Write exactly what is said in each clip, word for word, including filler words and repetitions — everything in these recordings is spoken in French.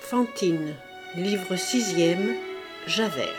Fantine, livre sixième, Javert.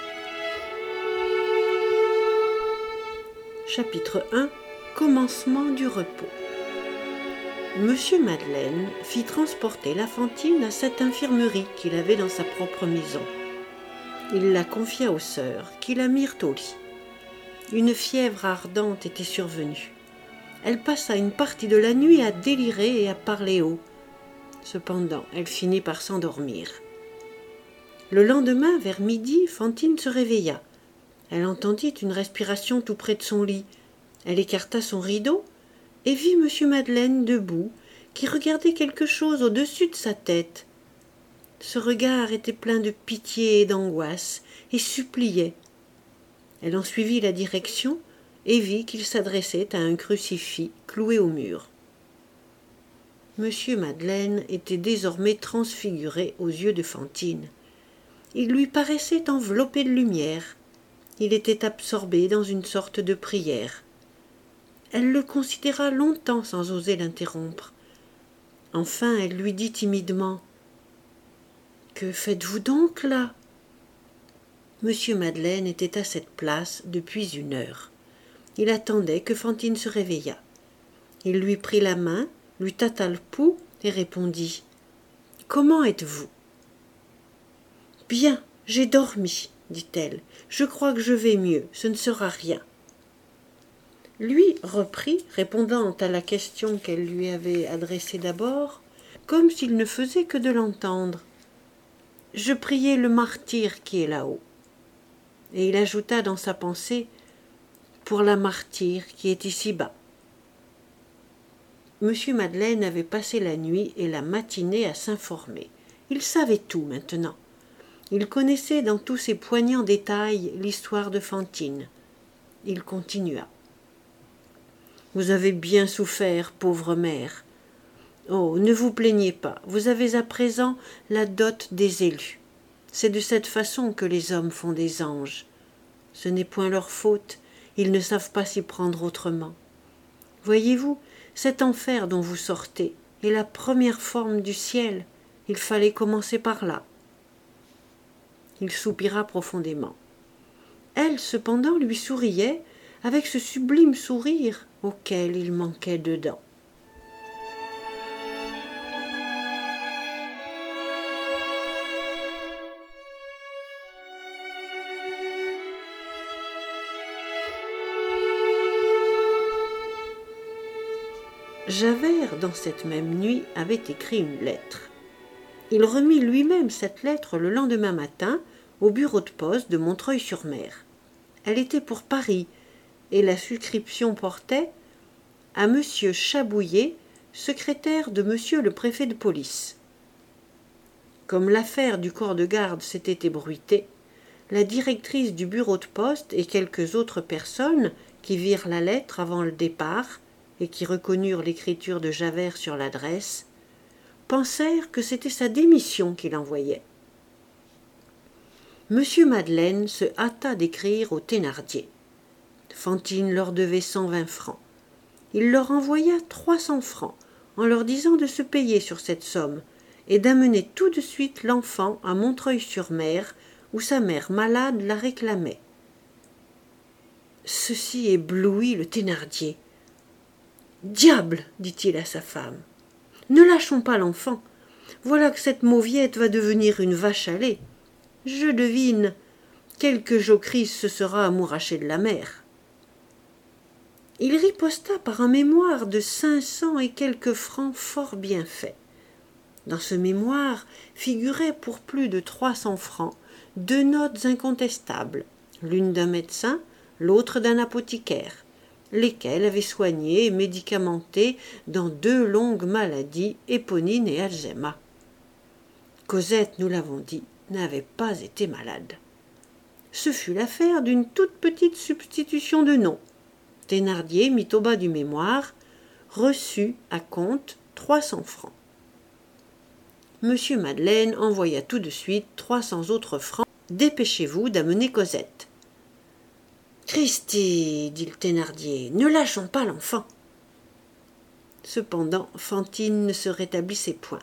Chapitre un. Commencement du repos. Monsieur Madeleine fit transporter la Fantine à cette infirmerie qu'il avait dans sa propre maison. Il la confia aux sœurs, qui la mirent au lit. Une fièvre ardente était survenue. Elle passa une partie de la nuit à délirer et à parler haut. Cependant, elle finit par s'endormir. Le lendemain, vers midi, Fantine se réveilla. Elle entendit une respiration tout près de son lit. Elle écarta son rideau et vit monsieur Madeleine debout, qui regardait quelque chose au-dessus de sa tête. Ce regard était plein de pitié et d'angoisse, et suppliait. Elle en suivit la direction et vit qu'il s'adressait à un crucifix cloué au mur. Monsieur Madeleine était désormais transfiguré aux yeux de Fantine. Il lui paraissait enveloppé de lumière. Il était absorbé dans une sorte de prière. Elle le considéra longtemps sans oser l'interrompre. Enfin, elle lui dit timidement « Que faites-vous donc là ?» Monsieur Madeleine était à cette place depuis une heure. Il attendait que Fantine se réveillât. Il lui prit la main, lui tâta le pouls et répondit « Comment êtes-vous » ? « Bien, j'ai dormi, dit-elle. Je crois que je vais mieux, ce ne sera rien. » Lui reprit, répondant à la question qu'elle lui avait adressée d'abord, comme s'il ne faisait que de l'entendre. « Je priais le martyr qui est là-haut. » Et il ajouta dans sa pensée « pour la martyre qui est ici-bas. » Monsieur Madeleine avait passé la nuit et la matinée à s'informer. Il savait tout maintenant. Il connaissait dans tous ses poignants détails l'histoire de Fantine. Il continua. « Vous avez bien souffert, pauvre mère. Oh, ne vous plaignez pas, vous avez à présent la dot des élus. C'est de cette façon que les hommes font des anges. Ce n'est point leur faute, ils ne savent pas s'y prendre autrement. Voyez-vous, cet enfer dont vous sortez est la première forme du ciel. Il fallait commencer par là. » Il soupira profondément. Elle, cependant, lui souriait avec ce sublime sourire auquel il manquait deux dents. Javert, dans cette même nuit, avait écrit une lettre. Il remit lui-même cette lettre le lendemain matin au bureau de poste de Montreuil-sur-Mer. Elle était pour Paris, et la suscription portait « à Monsieur Chabouillet, secrétaire de Monsieur le préfet de police ». Comme l'affaire du corps de garde s'était ébruitée, la directrice du bureau de poste et quelques autres personnes qui virent la lettre avant le départ et qui reconnurent l'écriture de Javert sur l'adresse, pensèrent que c'était sa démission qu'il envoyait. Monsieur Madeleine se hâta d'écrire aux Thénardier. Fantine leur devait cent vingt francs. Il leur envoya trois cents francs en leur disant de se payer sur cette somme et d'amener tout de suite l'enfant à Montreuil-sur-Mer où sa mère malade la réclamait. Ceci éblouit le Thénardier. « Diable !» dit-il à sa femme. « Ne lâchons pas l'enfant. Voilà que cette mauviette va devenir une vache à lait. Je devine, quelque jocrisse se sera amourachée de la mère. » Il riposta par un mémoire de cinq cents et quelques francs fort bien fait. Dans ce mémoire figuraient pour plus de trois cents francs deux notes incontestables, l'une d'un médecin, l'autre d'un apothicaire, lesquels avaient soigné et médicamenté dans deux longues maladies, Éponine et Alzheimer. Cosette, nous l'avons dit, n'avait pas été malade. Ce fut l'affaire d'une toute petite substitution de nom. Thénardier mit au bas du mémoire « Reçu à compte trois cents francs ». Monsieur Madeleine envoya tout de suite trois cents autres francs. « Dépêchez-vous d'amener Cosette. » « Christi, dit le Thénardier, ne lâchons pas l'enfant. » Cependant, Fantine ne se rétablissait point.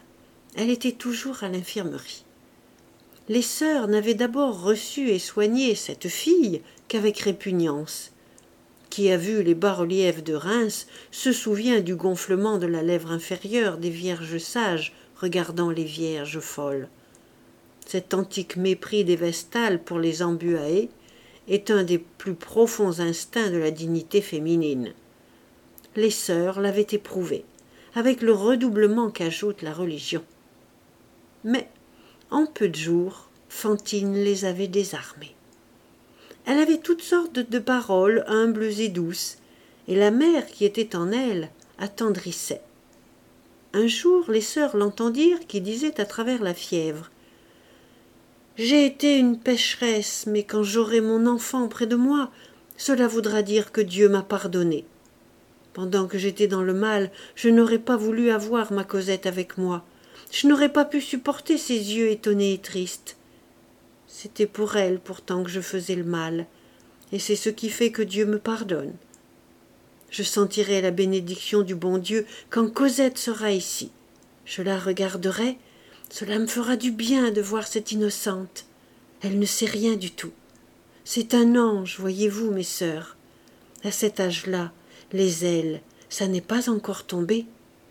Elle était toujours à l'infirmerie. Les sœurs n'avaient d'abord reçu et soigné cette fille qu'avec répugnance. Qui a vu les bas-reliefs de Reims se souvient du gonflement de la lèvre inférieure des vierges sages regardant les vierges folles. Cet antique mépris des Vestales pour les Ambuae est un des plus profonds instincts de la dignité féminine. Les sœurs l'avaient éprouvé, avec le redoublement qu'ajoute la religion. Mais, en peu de jours, Fantine les avait désarmées. Elle avait toutes sortes de paroles humbles et douces, et la mère qui était en elle attendrissait. Un jour, les sœurs l'entendirent qui disait à travers la fièvre « J'ai été une pécheresse, mais quand j'aurai mon enfant près de moi, cela voudra dire que Dieu m'a pardonné. Pendant que j'étais dans le mal, je n'aurais pas voulu avoir ma Cosette avec moi. Je n'aurais pas pu supporter ses yeux étonnés et tristes. C'était pour elle pourtant que je faisais le mal, et c'est ce qui fait que Dieu me pardonne. Je sentirai la bénédiction du bon Dieu quand Cosette sera ici. Je la regarderai, cela me fera du bien de voir cette innocente. Elle ne sait rien du tout. C'est un ange, voyez-vous, mes sœurs. À cet âge-là, les ailes, ça n'est pas encore tombé.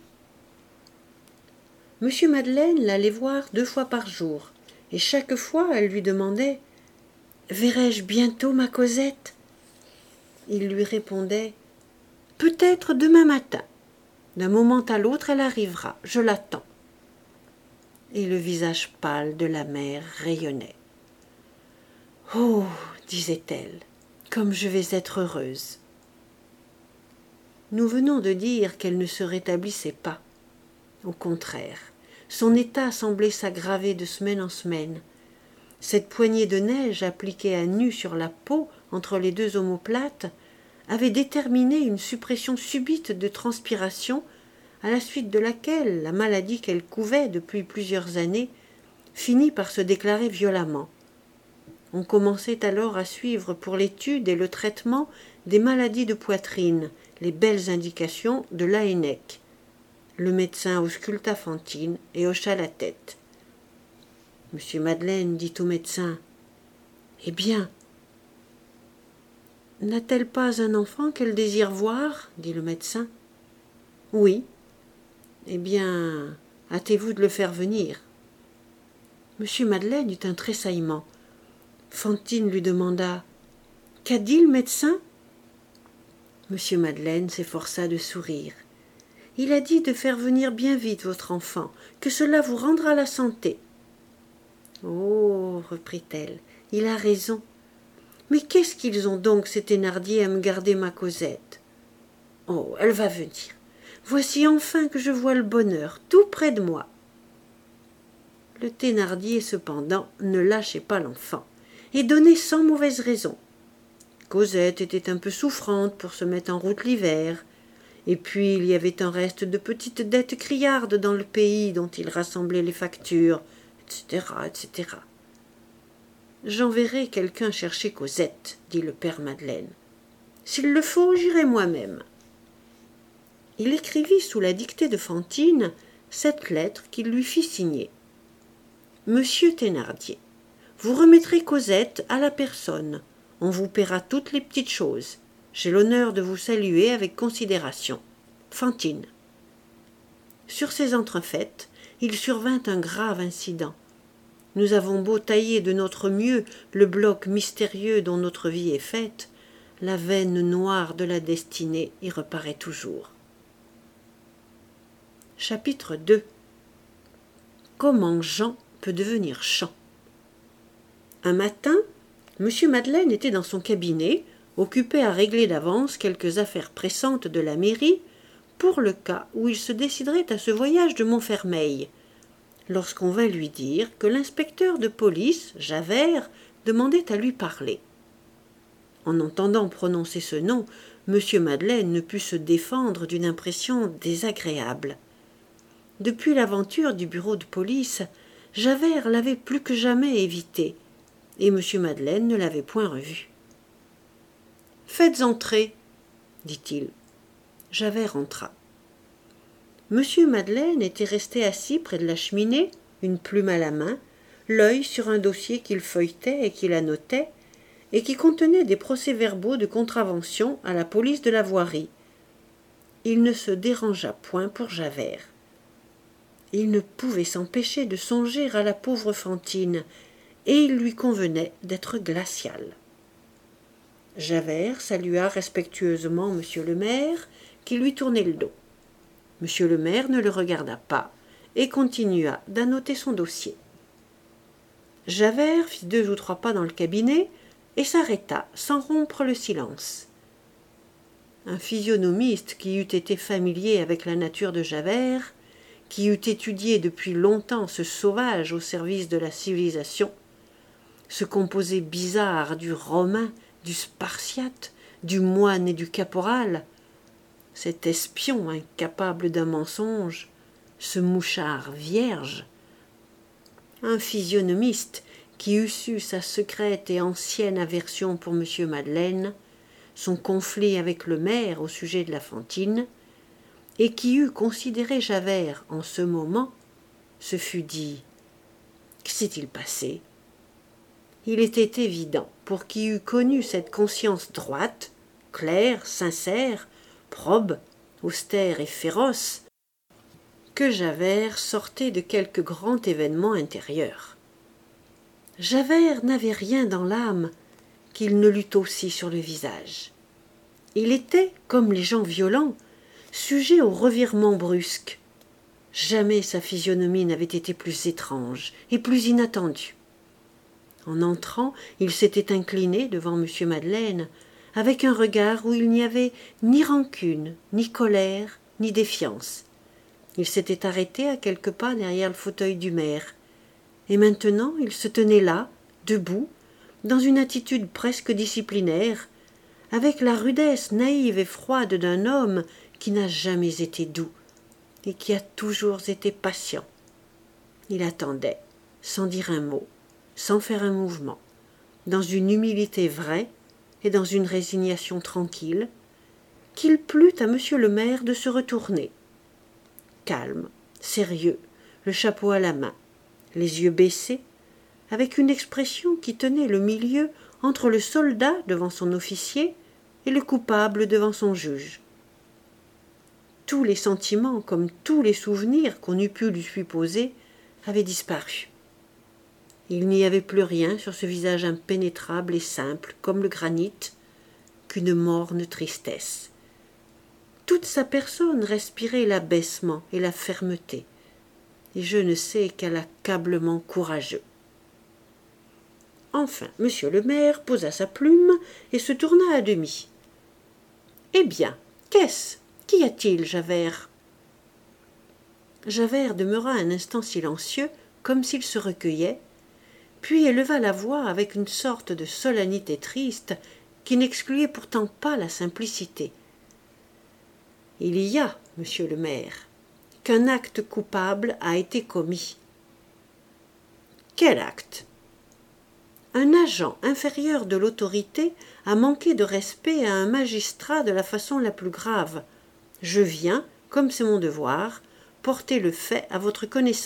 Monsieur Madeleine l'allait voir deux fois par jour, et chaque fois elle lui demandait « Verrai-je bientôt ma Cosette ?» Il lui répondait « Peut-être demain matin. D'un moment à l'autre elle arrivera, je l'attends. » Et le visage pâle de la mère rayonnait. « Oh, disait-elle, comme je vais être heureuse !» Nous venons de dire qu'elle ne se rétablissait pas. Au contraire, son état semblait s'aggraver de semaine en semaine. Cette poignée de neige appliquée à nu sur la peau entre les deux omoplates avait déterminé une suppression subite de transpiration à la suite de laquelle la maladie qu'elle couvait depuis plusieurs années finit par se déclarer violemment. On commençait alors à suivre pour l'étude et le traitement des maladies de poitrine les belles indications de Laennec. Le médecin ausculta Fantine et hocha la tête. Monsieur Madeleine dit au médecin « Eh bien, n'a-t-elle pas un enfant qu'elle désire voir ?» dit le médecin. « Oui. »« Eh bien, hâtez-vous de le faire venir. » Monsieur Madeleine eut un tressaillement. Fantine lui demanda « Qu'a dit le médecin ?» Monsieur Madeleine s'efforça de sourire. « Il a dit de faire venir bien vite votre enfant, que cela vous rendra la santé. »« Oh, reprit-elle, il a raison. Mais qu'est-ce qu'ils ont donc, ces Thénardier, à me garder ma Cosette ? Oh, elle va venir. Voici enfin que je vois le bonheur, tout près de moi. » Le Thénardier, cependant, ne lâchait pas l'enfant, et donnait sans mauvaise raison. Cosette était un peu souffrante pour se mettre en route l'hiver, et puis il y avait un reste de petites dettes criardes dans le pays dont il rassemblait les factures, et cetera, et cetera. « J'enverrai quelqu'un chercher Cosette, » dit le père Madeleine. « S'il le faut, j'irai moi-même. » Il écrivit sous la dictée de Fantine cette lettre qu'il lui fit signer. « Monsieur Thénardier, vous remettrez Cosette à la personne. On vous paiera toutes les petites choses. J'ai l'honneur de vous saluer avec considération. Fantine. » Sur ces entrefaites, il survint un grave incident. Nous avons beau tailler de notre mieux le bloc mystérieux dont notre vie est faite, la veine noire de la destinée y reparaît toujours. Chapitre deux. Comment Jean peut devenir Champ. Un matin, Monsieur Madeleine était dans son cabinet, occupé à régler d'avance quelques affaires pressantes de la mairie, pour le cas où il se déciderait à ce voyage de Montfermeil, lorsqu'on vint lui dire que l'inspecteur de police, Javert, demandait à lui parler. En entendant prononcer ce nom, Monsieur Madeleine ne put se défendre d'une impression désagréable. Depuis l'aventure du bureau de police, Javert l'avait plus que jamais évité, et Monsieur Madeleine ne l'avait point revu. « Faites entrer, dit-il. Javert entra. Monsieur Madeleine était resté assis près de la cheminée, une plume à la main, l'œil sur un dossier qu'il feuilletait et qu'il annotait, et qui contenait des procès-verbaux de contravention à la police de la voirie. Il ne se dérangea point pour Javert. Il ne pouvait s'empêcher de songer à la pauvre Fantine, et il lui convenait d'être glacial. Javert salua respectueusement monsieur le maire, qui lui tournait le dos. Monsieur le maire ne le regarda pas et continua d'annoter son dossier. Javert fit deux ou trois pas dans le cabinet et s'arrêta sans rompre le silence. Un physionomiste qui eût été familier avec la nature de Javert, qui eût étudié depuis longtemps ce sauvage au service de la civilisation, ce composé bizarre du romain, du spartiate, du moine et du caporal, cet espion incapable d'un mensonge, ce mouchard vierge, un physionomiste qui eût su sa secrète et ancienne aversion pour monsieur Madeleine, son conflit avec le maire au sujet de la Fantine, et qui eût considéré Javert en ce moment, se fût dit « Que s'est-il passé ?» Il était évident, pour qui eût connu cette conscience droite, claire, sincère, probe, austère et féroce, que Javert sortait de quelque grand événement intérieur. Javert n'avait rien dans l'âme qu'il ne l'eût aussi sur le visage. Il était, comme les gens violents, sujet au revirement brusque. Jamais sa physionomie n'avait été plus étrange et plus inattendue. En entrant, il s'était incliné devant monsieur Madeleine, avec un regard où il n'y avait ni rancune, ni colère, ni défiance. Il s'était arrêté à quelques pas derrière le fauteuil du maire, et maintenant il se tenait là, debout, dans une attitude presque disciplinaire, avec la rudesse naïve et froide d'un homme qui n'a jamais été doux et qui a toujours été patient. Il attendait, sans dire un mot, sans faire un mouvement, dans une humilité vraie et dans une résignation tranquille, qu'il plut à monsieur le maire de se retourner. Calme, sérieux, le chapeau à la main, les yeux baissés, avec une expression qui tenait le milieu entre le soldat devant son officier et le coupable devant son juge. Tous les sentiments, comme tous les souvenirs qu'on eût pu lui supposer, avaient disparu. Il n'y avait plus rien sur ce visage impénétrable et simple, comme le granit, qu'une morne tristesse. Toute sa personne respirait l'abaissement et la fermeté, et je ne sais quel accablement courageux. Enfin, monsieur le maire posa sa plume et se tourna à demi. « Eh bien, qu'est-ce ? Qu'y a-t-il, Javert ?» Javert demeura un instant silencieux, comme s'il se recueillait, puis éleva la voix avec une sorte de solennité triste qui n'excluait pourtant pas la simplicité. « Il y a, monsieur le maire, qu'un acte coupable a été commis. »« Quel acte ?» ?»« Un agent inférieur de l'autorité a manqué de respect à un magistrat de la façon la plus grave. Je viens, comme c'est mon devoir, porter le fait à votre connaissance. »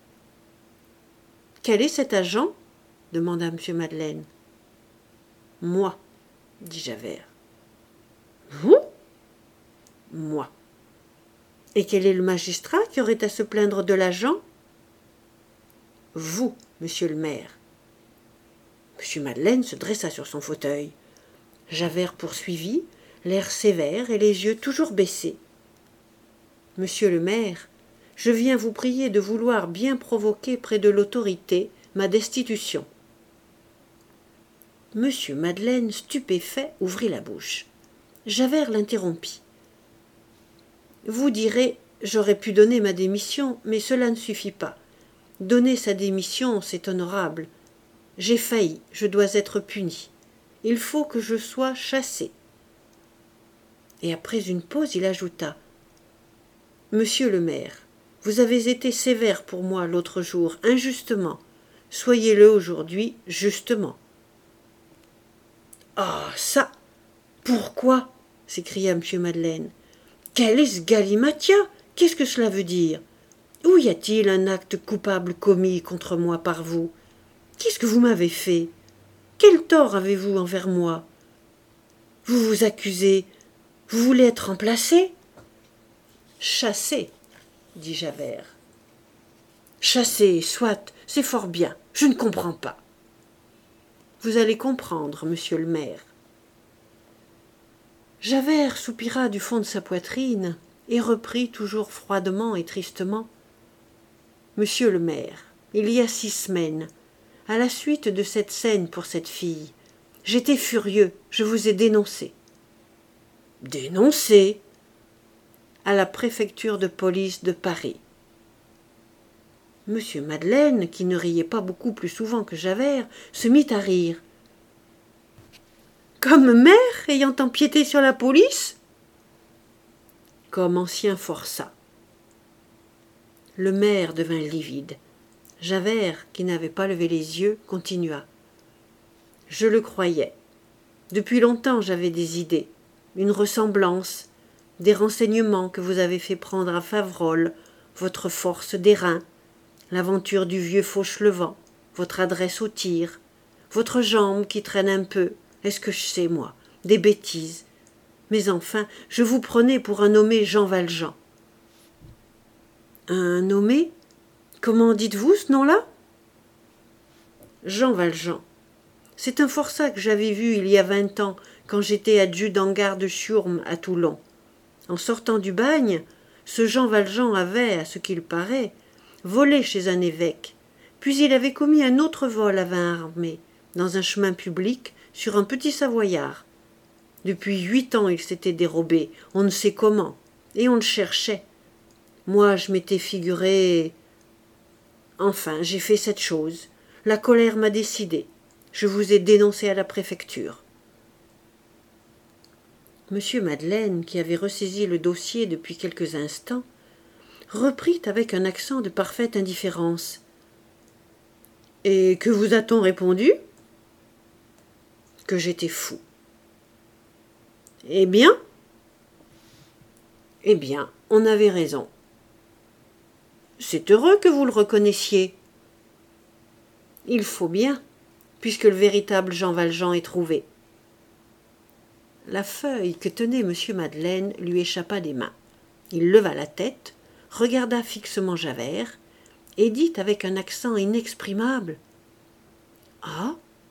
« Quel est cet agent ?» demanda monsieur Madeleine. « Moi, » dit Javert. « Vous ?»« Moi. »« Et quel est le magistrat qui aurait à se plaindre de l'agent ?»« Vous, monsieur le maire. » Monsieur Madeleine se dressa sur son fauteuil. Javert poursuivit, l'air sévère et les yeux toujours baissés. « Monsieur le maire, je viens vous prier de vouloir bien provoquer près de l'autorité ma destitution. » Monsieur Madeleine, stupéfait, ouvrit la bouche. Javert l'interrompit. « Vous direz, j'aurais pu donner ma démission, mais cela ne suffit pas. Donner sa démission, c'est honorable. J'ai failli, je dois être puni. Il faut que je sois chassé. » Et après une pause, il ajouta. « Monsieur le maire, vous avez été sévère pour moi l'autre jour, injustement. Soyez-le aujourd'hui, justement. » « Ah, ça ! Pourquoi ?» s'écria M. Madeleine. « Quel est ce galimatia ? Qu'est-ce que cela veut dire? Où y a-t-il un acte coupable commis contre moi par vous? Qu'est-ce que vous m'avez fait? Quel tort avez-vous envers moi? Vous vous accusez. Vous voulez être remplacé? Chassé, dit Javert. Chassé, soit, c'est fort bien, je ne comprends pas. Vous allez comprendre, monsieur le maire. Javert soupira du fond de sa poitrine et reprit toujours froidement et tristement. Monsieur le maire, il y a six semaines, à la suite de cette scène pour cette fille, j'étais furieux, je vous ai dénoncé. Dénoncé? À la préfecture de police de Paris. Monsieur Madeleine, qui ne riait pas beaucoup plus souvent que Javert, se mit à rire. Comme maire ayant empiété sur la police? Comme ancien forçat. Le maire devint livide. Javert, qui n'avait pas levé les yeux, continua. Je le croyais. Depuis longtemps j'avais des idées, une ressemblance, des renseignements que vous avez fait prendre à Faverolles, votre force d'airain, l'aventure du vieux Fauchelevent, votre adresse au tir, votre jambe qui traîne un peu, est-ce que je sais, moi, des bêtises. Mais enfin, je vous prenais pour un nommé Jean Valjean. Un nommé? Comment dites-vous ce nom-là? Jean Valjean. C'est un forçat que j'avais vu il y a vingt ans, quand j'étais adjudant-garde Chiourme à Toulon. En sortant du bagne, ce Jean Valjean avait, à ce qu'il paraît, volé chez un évêque, puis il avait commis un autre vol à main armée, dans un chemin public, sur un petit savoyard. Depuis huit ans il s'était dérobé, on ne sait comment, et on le cherchait. Moi je m'étais figuré... Enfin, j'ai fait cette chose. La colère m'a décidé. Je vous ai dénoncé à la préfecture. Monsieur Madeleine, qui avait ressaisi le dossier depuis quelques instants, reprit avec un accent de parfaite indifférence. « Et que vous a-t-on répondu ?»« Que j'étais fou. »« Eh bien ?»« Eh bien, on avait raison. »« C'est heureux que vous le reconnaissiez. »« Il faut bien, puisque le véritable Jean Valjean est trouvé. » La feuille que tenait monsieur Madeleine lui échappa des mains. Il leva la tête, regarda fixement Javert, et dit avec un accent inexprimable. « Ah ?»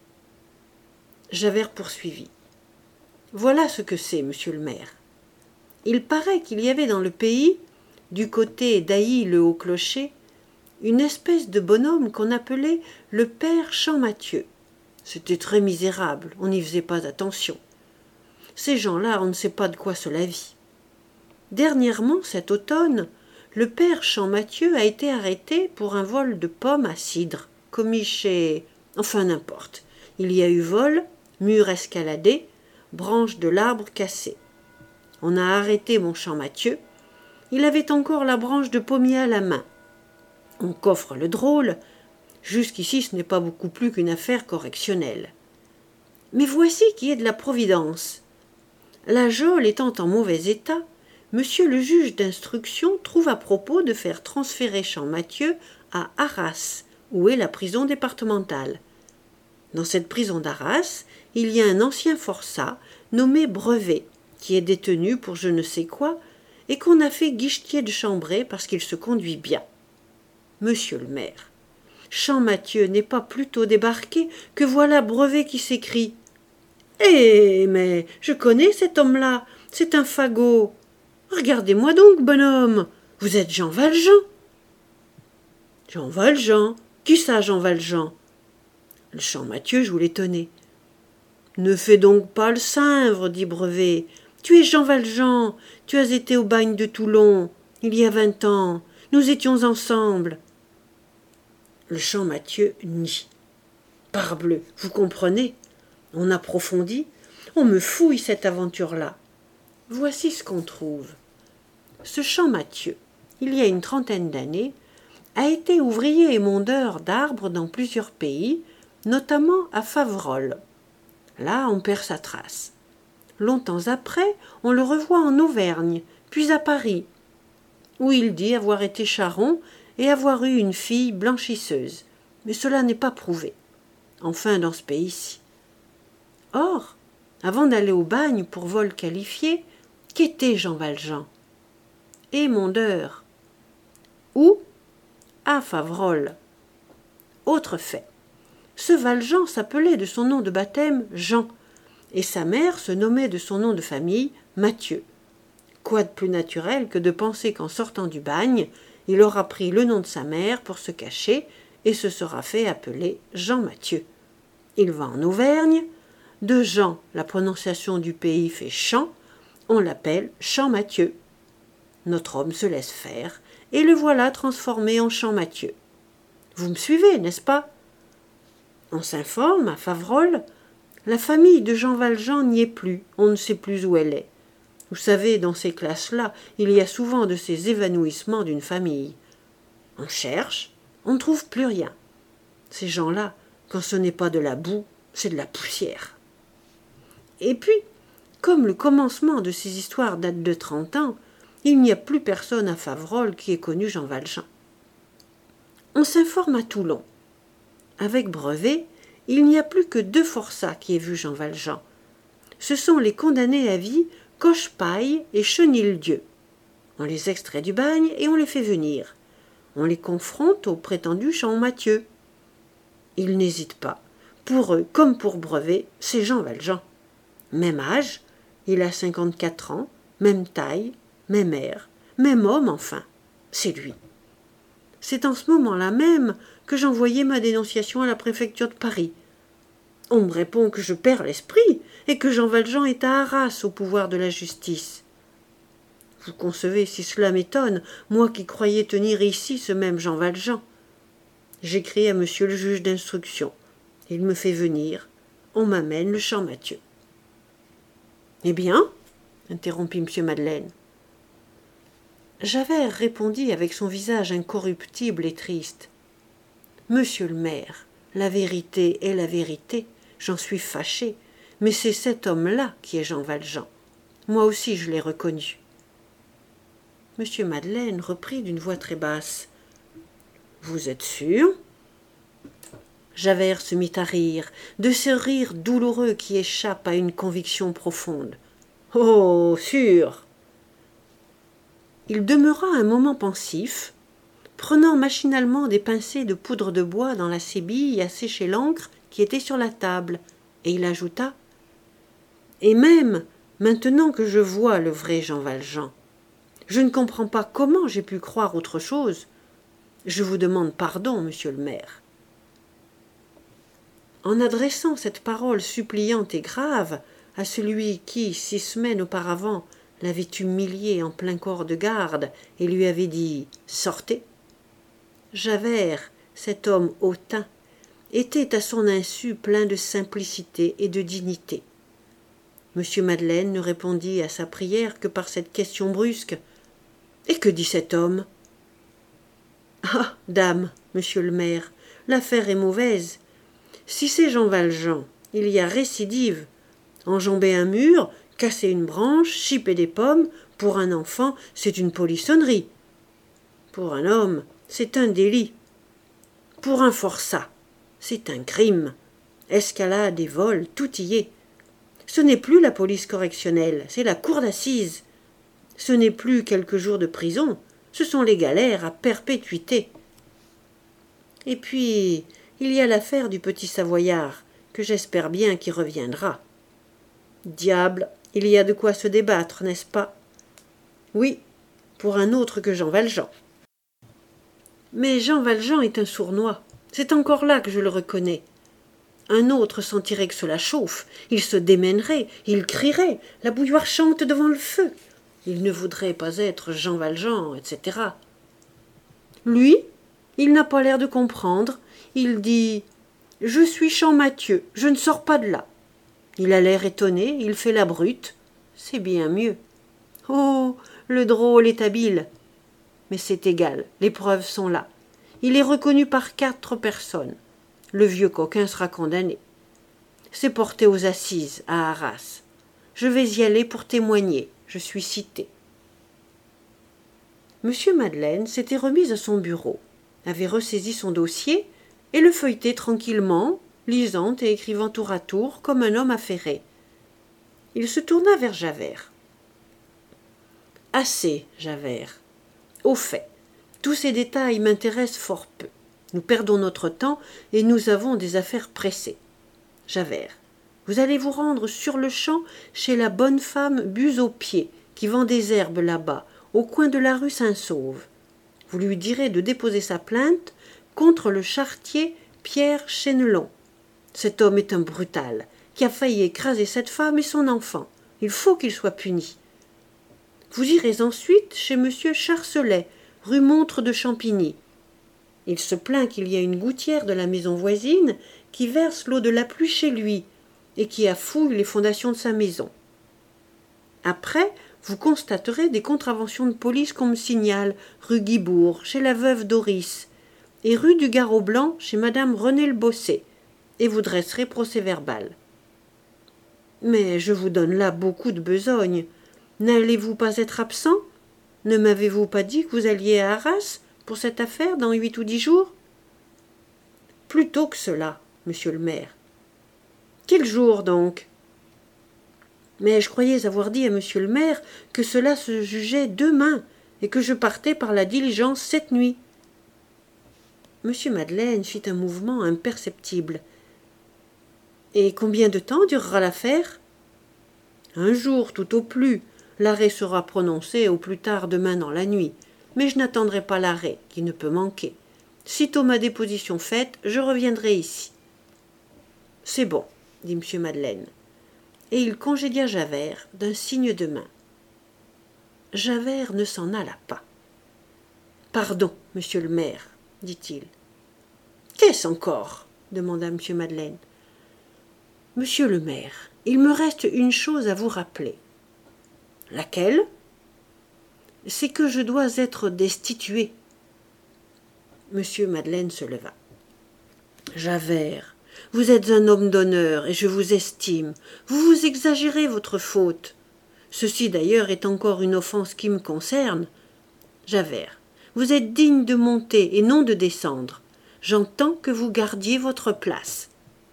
Javert poursuivit. « Voilà ce que c'est, monsieur le maire. Il paraît qu'il y avait dans le pays, du côté d'Ailly-le-Haut-Clocher, une espèce de bonhomme qu'on appelait le père Champmathieu. C'était très misérable, on n'y faisait pas attention. Ces gens-là, on ne sait pas de quoi cela vit. Dernièrement, cet automne, le père Champmathieu a été arrêté pour un vol de pommes à cidre, commis chez... Enfin, n'importe. Il y a eu vol, mur escaladé, branche de l'arbre cassée. On a arrêté mon Champmathieu. Il avait encore la branche de pommier à la main. On coffre le drôle. Jusqu'ici, ce n'est pas beaucoup plus qu'une affaire correctionnelle. Mais voici qui est de la providence. La geôle étant en mauvais état, monsieur le juge d'instruction trouve à propos de faire transférer Champmathieu à Arras, où est la prison départementale. Dans cette prison d'Arras, il y a un ancien forçat nommé Brevet, qui est détenu pour je ne sais quoi, et qu'on a fait guichetier de Chambray parce qu'il se conduit bien. Monsieur le maire, Champmathieu n'est pas plus tôt débarqué que voilà Brevet qui s'écrie. Eh, mais je connais cet homme-là, c'est un fagot. Regardez-moi donc, bonhomme, vous êtes Jean Valjean. Jean Valjean? Qui ça, Jean Valjean? Le Champmathieu joue l'étonné. Ne fais donc pas le sinvre, dit Brevet. Tu es Jean Valjean, tu as été au bagne de Toulon, il y a vingt ans, nous étions ensemble. Le Champmathieu nie. Parbleu, vous comprenez? On approfondit, on me fouille cette aventure-là. Voici ce qu'on trouve. Ce Champmathieu, il y a une trentaine d'années, a été ouvrier et mondeur d'arbres dans plusieurs pays, notamment à Faverolles. Là, on perd sa trace. Longtemps après, on le revoit en Auvergne, puis à Paris. où il dit avoir été charron et avoir eu une fille blanchisseuse. Mais cela n'est pas prouvé. Enfin, dans ce pays-ci. Or, avant d'aller au bagne pour vol qualifié, qu'était Jean Valjean? Et Mondeur. Où? À Faverolles. Autre fait. Ce Valjean s'appelait de son nom de baptême Jean, et sa mère se nommait de son nom de famille Mathieu. Quoi de plus naturel que de penser qu'en sortant du bagne, il aura pris le nom de sa mère pour se cacher et se sera fait appeler Jean Mathieu. Il va en Auvergne. De Jean, la prononciation du pays fait Champ, on l'appelle Champmathieu. Notre homme se laisse faire, et le voilà transformé en Champmathieu. Vous me suivez, n'est-ce pas? On s'informe, à Faverolles, la famille de Jean Valjean n'y est plus, on ne sait plus où elle est. Vous savez, dans ces classes-là, il y a souvent de ces évanouissements d'une famille. On cherche, on ne trouve plus rien. Ces gens-là, quand ce n'est pas de la boue, c'est de la poussière. Et puis, comme le commencement de ces histoires date de trente ans, il n'y a plus personne à Faverolles qui ait connu Jean Valjean. On s'informe à Toulon. Avec Brevet, il n'y a plus que deux forçats qui aient vu Jean Valjean. Ce sont les condamnés à vie Cochepaille et Chenildieu. On les extrait du bagne et on les fait venir. On les confronte au prétendu Champmathieu. Ils n'hésitent pas. Pour eux, comme pour Brevet, c'est Jean Valjean. Même âge, il a cinquante-quatre ans, même taille, même air, même homme enfin, c'est lui. C'est en ce moment-là même que j'envoyais ma dénonciation à la préfecture de Paris. On me répond que je perds l'esprit et que Jean Valjean est à Arras au pouvoir de la justice. Vous concevez si cela m'étonne, moi qui croyais tenir ici ce même Jean Valjean. J'écris à monsieur le juge d'instruction. Il me fait venir. On m'amène le Champmathieu. Eh bien, interrompit M. Madeleine. Javert répondit avec son visage incorruptible et triste. Monsieur le maire, la vérité est la vérité, j'en suis fâché, mais c'est cet homme-là qui est Jean Valjean. Moi aussi je l'ai reconnu. M. Madeleine reprit d'une voix très basse. Vous êtes sûr? Javert se mit à rire, de ce rire douloureux qui échappe à une conviction profonde. Oh, sûr. Il demeura un moment pensif, prenant machinalement des pincées de poudre de bois dans la sébille à sécher l'encre qui était sur la table, et il ajouta « Et même, maintenant que je vois le vrai Jean Valjean, je ne comprends pas comment j'ai pu croire autre chose. Je vous demande pardon, monsieur le maire. » En adressant cette parole suppliante et grave à celui qui, six semaines auparavant, l'avait humilié en plein corps de garde et lui avait dit « Sortez », Javert, cet homme hautain, était à son insu plein de simplicité et de dignité. Monsieur Madeleine ne répondit à sa prière que par cette question brusque. « Et que dit cet homme ?»« Ah, dame, monsieur le maire, l'affaire est mauvaise. Si c'est Jean Valjean, il y a récidive. Enjamber un mur, casser une branche, chipper des pommes, pour un enfant, c'est une polissonnerie. Pour un homme, c'est un délit. Pour un forçat, c'est un crime. Escalade et vol, tout y est. Ce n'est plus la police correctionnelle, c'est la cour d'assises. Ce n'est plus quelques jours de prison, ce sont les galères à perpétuité. Et puis, il y a l'affaire du petit Savoyard, que j'espère bien qu'il reviendra. Diable, il y a de quoi se débattre, n'est-ce pas? Oui, pour un autre que Jean Valjean. Mais Jean Valjean est un sournois, c'est encore là que je le reconnais. Un autre sentirait que cela chauffe, il se démènerait, il crierait, la bouilloire chante devant le feu. Il ne voudrait pas être Jean Valjean, et cetera. Lui, il n'a pas l'air de comprendre. Il dit « Je suis Champmathieu, je ne sors pas de là ». Il a l'air étonné, il fait la brute. C'est bien mieux. Oh, le drôle est habile. Mais c'est égal, les preuves sont là. Il est reconnu par quatre personnes. Le vieux coquin sera condamné. C'est porté aux assises, à Arras. Je vais y aller pour témoigner. Je suis cité. Monsieur Madeleine s'était remis à son bureau, avait ressaisi son dossier et le feuilletait tranquillement, lisant et écrivant tour à tour comme un homme affairé. Il se tourna vers Javert. « Assez, Javert. Au fait, tous ces détails m'intéressent fort peu. Nous perdons notre temps et nous avons des affaires pressées. Javert, vous allez vous rendre sur-le-champ chez la bonne femme Buse-au-Pied, qui vend des herbes là-bas, au coin de la rue Saint-Sauve. Vous lui direz de déposer sa plainte contre le charretier Pierre Chénelon. Cet homme est un brutal, qui a failli écraser cette femme et son enfant. Il faut qu'il soit puni. Vous irez ensuite chez monsieur Charcelet, rue Montre de Champigny. Il se plaint qu'il y a une gouttière de la maison voisine qui verse l'eau de la pluie chez lui et qui affouille les fondations de sa maison. Après, vous constaterez des contraventions de police qu'on me signale, rue Guibourg, chez la veuve Doris, et rue du Garot-Blanc, chez madame Renée Le Bossé, et vous dresserez procès-verbal. Mais je vous donne là beaucoup de besogne. N'allez-vous pas être absent? Ne m'avez-vous pas dit que vous alliez à Arras pour cette affaire dans huit ou dix jours? Plus tôt que cela, monsieur le maire. Quel jour donc? Mais je croyais avoir dit à monsieur le maire que cela se jugeait demain et que je partais par la diligence cette nuit. Monsieur Madeleine fit un mouvement imperceptible. Et combien de temps durera l'affaire? Un jour tout au plus. L'arrêt sera prononcé au plus tard demain dans la nuit, mais je n'attendrai pas l'arrêt, qui ne peut manquer. Sitôt ma déposition faite, je reviendrai ici. C'est bon, dit M. Madeleine, et il congédia Javert d'un signe de main. Javert ne s'en alla pas. Pardon, monsieur le maire, dit-il. Qu'est-ce encore? demanda M. Madeleine. Monsieur le maire, il me reste une chose à vous rappeler. Laquelle? C'est que je dois être destitué. Monsieur Madeleine se leva. Javert, vous êtes un homme d'honneur et je vous estime. Vous vous exagérez votre faute. Ceci d'ailleurs est encore une offense qui me concerne. Javert, vous êtes digne de monter et non de descendre. J'entends que vous gardiez votre place.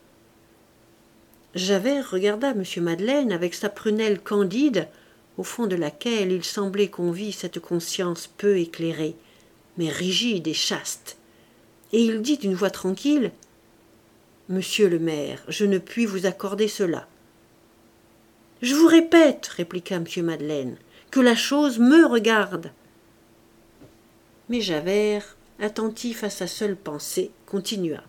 Javert regarda M. Madeleine avec sa prunelle candide, au fond de laquelle il semblait qu'on vît cette conscience peu éclairée, mais rigide et chaste. Et il dit d'une voix tranquille, « Monsieur le maire, je ne puis vous accorder cela. »« Je vous répète, répliqua M. Madeleine, que la chose me regarde. » Mais Javert, attentif à sa seule pensée, continua.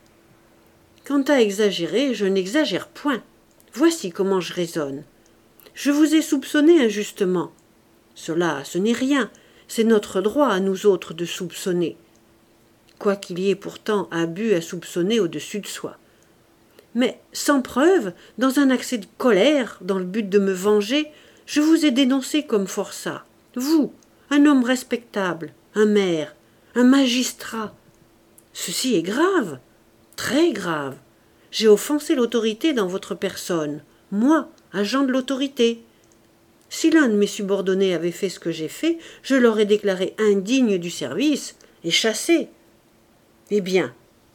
« Quant à exagérer, je n'exagère point. Voici comment je raisonne. Je vous ai soupçonné injustement. Cela, ce n'est rien, c'est notre droit à nous autres de soupçonner. Quoiqu'il y ait pourtant abus à soupçonner au-dessus de soi. Mais, sans preuve, dans un accès de colère, dans le but de me venger, je vous ai dénoncé comme forçat. Vous, un homme respectable, un maire, un magistrat. Ceci est grave, très grave. J'ai offensé l'autorité dans votre personne, moi, agent de l'autorité. Si l'un de mes subordonnés avait fait ce que j'ai fait, je l'aurais déclaré indigne du service et chassé. Eh bien,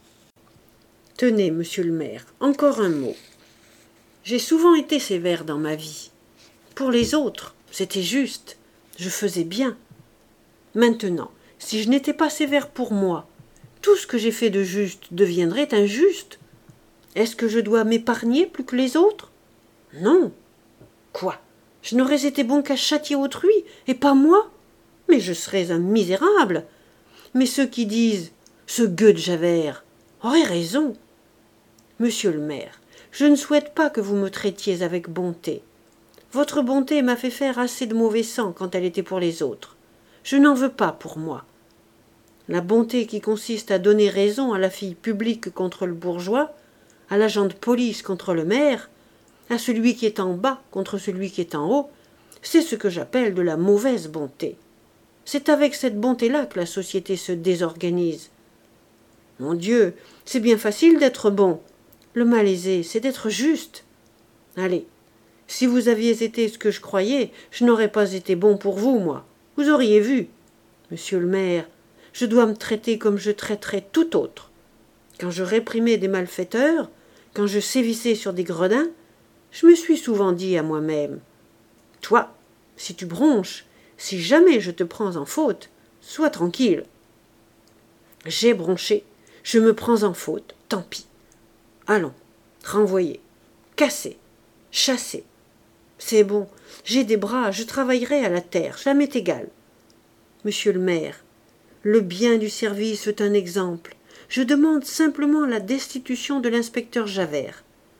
tenez, monsieur le maire, encore un mot. J'ai souvent été sévère dans ma vie. Pour les autres, c'était juste, je faisais bien. Maintenant, si je n'étais pas sévère pour moi, tout ce que j'ai fait de juste deviendrait injuste. Est-ce que je dois m'épargner plus que les autres? Non. Quoi? Je n'aurais été bon qu'à châtier autrui, et pas moi? Mais je serais un misérable. Mais ceux qui disent « ce gueux de Javert » auraient raison. Monsieur le maire, je ne souhaite pas que vous me traitiez avec bonté. Votre bonté m'a fait faire assez de mauvais sang quand elle était pour les autres. Je n'en veux pas pour moi. La bonté qui consiste à donner raison à la fille publique contre le bourgeois, à l'agent de police contre le maire, à celui qui est en bas contre celui qui est en haut, c'est ce que j'appelle de la mauvaise bonté. C'est avec cette bonté-là que la société se désorganise. Mon Dieu, c'est bien facile d'être bon. Le malaisé, c'est d'être juste. Allez, si vous aviez été ce que je croyais, je n'aurais pas été bon pour vous, moi. Vous auriez vu. Monsieur le maire, je dois me traiter comme je traiterais tout autre. Quand je réprimais des malfaiteurs, quand je sévissais sur des gredins, je me suis souvent dit à moi-même « Toi, si tu bronches, si jamais je te prends en faute, sois tranquille. J'ai bronché, je me prends en faute, tant pis. Allons, renvoyer, casser, chasser. C'est bon, j'ai des bras, je travaillerai à la terre, ça m'est égal. Monsieur le maire, le bien du service est un exemple. Je demande simplement la destitution de l'inspecteur Javert. »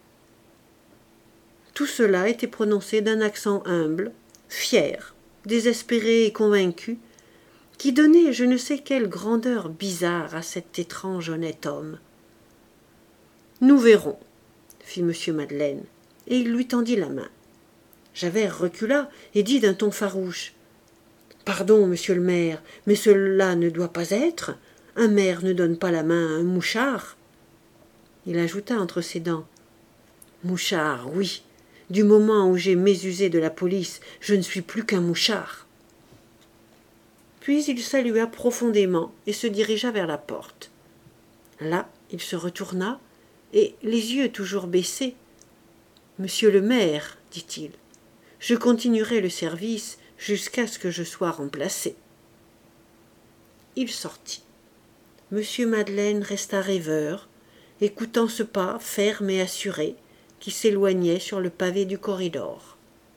Tout cela était prononcé d'un accent humble, fier, désespéré et convaincu, qui donnait je ne sais quelle grandeur bizarre à cet étrange honnête homme. « Nous verrons, » fit M. Madeleine, et il lui tendit la main. Javert recula et dit d'un ton farouche « Pardon, monsieur le maire, mais cela ne doit pas être. Un maire ne donne pas la main à un mouchard. » Il ajouta entre ses dents « Mouchard, oui. Du moment où j'ai mésusé de la police, je ne suis plus qu'un mouchard. » Puis il salua profondément et se dirigea vers la porte. Là, il se retourna et, les yeux toujours baissés, « Monsieur le maire, dit-il, je continuerai le service jusqu'à ce que je sois remplacé. » Il sortit. Monsieur Madeleine resta rêveur, écoutant ce pas ferme et assuré qui s'éloignait sur le pavé du corridor.